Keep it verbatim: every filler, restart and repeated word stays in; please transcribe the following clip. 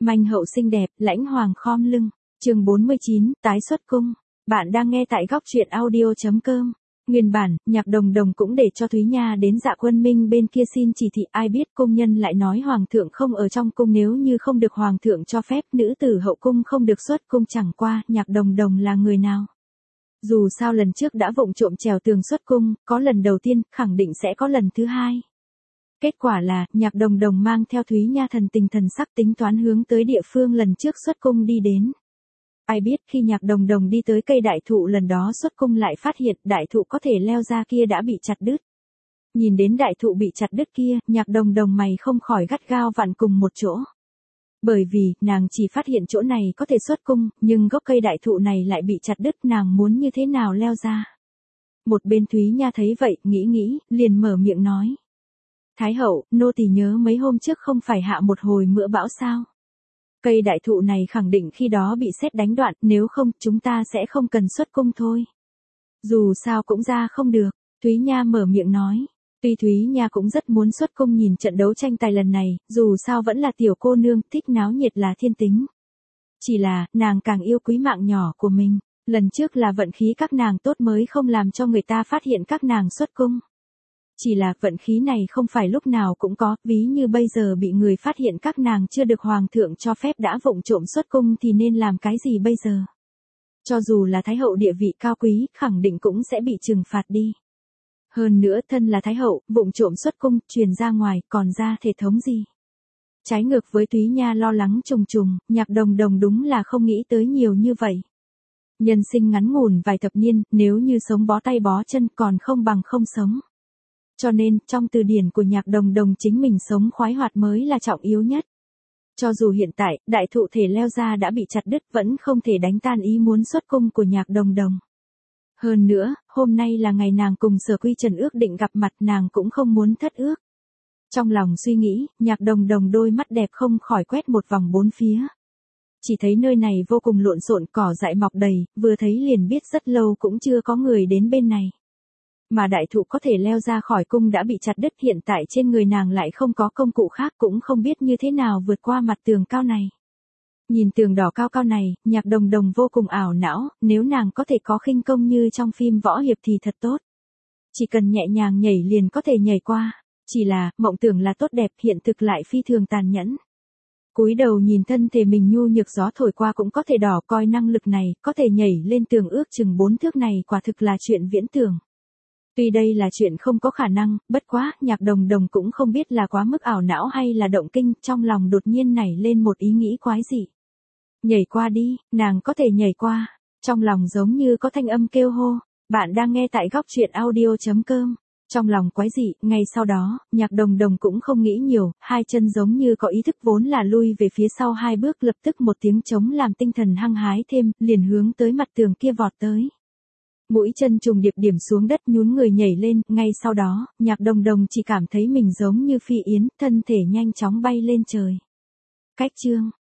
Manh hậu xinh đẹp, lãnh hoàng khom lưng. Chương bốn mươi chín, tái xuất cung. Bạn đang nghe tại góc truyện audio chấm com. Nguyên bản, Nhạc Đồng Đồng cũng để cho Thúy Nha đến Dạ Quân Minh bên kia xin chỉ thị, ai biết cung nhân lại nói hoàng thượng không ở trong cung, nếu như không được hoàng thượng cho phép, nữ tử hậu cung không được xuất cung. Chẳng qua, Nhạc Đồng Đồng là người nào? Dù sao lần trước đã vụng trộm trèo tường xuất cung, có lần đầu tiên, khẳng định sẽ có lần thứ hai. Kết quả là, Nhạc Đồng Đồng mang theo Thúy Nha thần tình thần sắc tính toán hướng tới địa phương lần trước xuất cung đi đến. Ai biết khi Nhạc Đồng Đồng đi tới cây đại thụ lần đó xuất cung lại phát hiện đại thụ có thể leo ra kia đã bị chặt đứt. Nhìn đến đại thụ bị chặt đứt kia, Nhạc Đồng Đồng mày không khỏi gắt gao vặn cùng một chỗ. Bởi vì, nàng chỉ phát hiện chỗ này có thể xuất cung, nhưng gốc cây đại thụ này lại bị chặt đứt, nàng muốn như thế nào leo ra. Một bên Thúy Nha thấy vậy, nghĩ nghĩ, liền mở miệng nói. Thái hậu, nô tỳ nhớ mấy hôm trước không phải hạ một hồi mưa bão sao? Cây đại thụ này khẳng định khi đó bị sét đánh đoạn, nếu không, chúng ta sẽ không cần xuất cung thôi. Dù sao cũng ra không được, Thúy Nha mở miệng nói. Tuy Thúy Nha cũng rất muốn xuất cung nhìn trận đấu tranh tài lần này, dù sao vẫn là tiểu cô nương, thích náo nhiệt là thiên tính. Chỉ là, nàng càng yêu quý mạng nhỏ của mình, lần trước là vận khí các nàng tốt mới không làm cho người ta phát hiện các nàng xuất cung. Chỉ là vận khí này không phải lúc nào cũng có, ví như bây giờ bị người phát hiện các nàng chưa được hoàng thượng cho phép đã vụng trộm xuất cung thì nên làm cái gì bây giờ? Cho dù là thái hậu địa vị cao quý, khẳng định cũng sẽ bị trừng phạt đi. Hơn nữa thân là thái hậu, vụng trộm xuất cung, truyền ra ngoài, còn ra thể thống gì? Trái ngược với Thúy Nha lo lắng trùng trùng, Nhạc Đồng Đồng đúng là không nghĩ tới nhiều như vậy. Nhân sinh ngắn ngủn vài thập niên, nếu như sống bó tay bó chân còn không bằng không sống. Cho nên, trong từ điển của Nhạc Đồng Đồng chính mình sống khoái hoạt mới là trọng yếu nhất. Cho dù hiện tại, đại thụ thể leo ra đã bị chặt đứt vẫn không thể đánh tan ý muốn xuất cung của Nhạc Đồng Đồng. Hơn nữa, hôm nay là ngày nàng cùng Sở Quy Trần ước định gặp mặt, nàng cũng không muốn thất ước. Trong lòng suy nghĩ, Nhạc Đồng Đồng đôi mắt đẹp không khỏi quét một vòng bốn phía. Chỉ thấy nơi này vô cùng lộn xộn, cỏ dại mọc đầy, vừa thấy liền biết rất lâu cũng chưa có người đến bên này. Mà đại thụ có thể leo ra khỏi cung đã bị chặt đứt, hiện tại trên người nàng lại không có công cụ khác, cũng không biết như thế nào vượt qua mặt tường cao này. Nhìn tường đỏ cao cao này, Nhạc Đồng Đồng vô cùng ảo não, nếu nàng có thể có khinh công như trong phim võ hiệp thì thật tốt. Chỉ cần nhẹ nhàng nhảy liền có thể nhảy qua, chỉ là, mộng tưởng là tốt đẹp, hiện thực lại phi thường tàn nhẫn. Cúi đầu nhìn thân thể mình nhu nhược, gió thổi qua cũng có thể đỏ, coi năng lực này, có thể nhảy lên tường ước chừng bốn thước này quả thực là chuyện viễn tưởng. Tuy đây là chuyện không có khả năng, bất quá, Nhạc Đồng Đồng cũng không biết là quá mức ảo não hay là động kinh, trong lòng đột nhiên nảy lên một ý nghĩ quái dị. Nhảy qua đi, nàng có thể nhảy qua, trong lòng giống như có thanh âm kêu hô, bạn đang nghe tại góc truyện audio chấm com. Trong lòng quái dị, ngay sau đó, Nhạc Đồng Đồng cũng không nghĩ nhiều, hai chân giống như có ý thức vốn là lui về phía sau hai bước, lập tức một tiếng trống làm tinh thần hăng hái thêm, liền hướng tới mặt tường kia vọt tới. Mũi chân trùng điệp điểm xuống đất, nhún người nhảy lên, ngay sau đó, Nhạc Đồng Đồng chỉ cảm thấy mình giống như phi yến, thân thể nhanh chóng bay lên trời. Cách chương,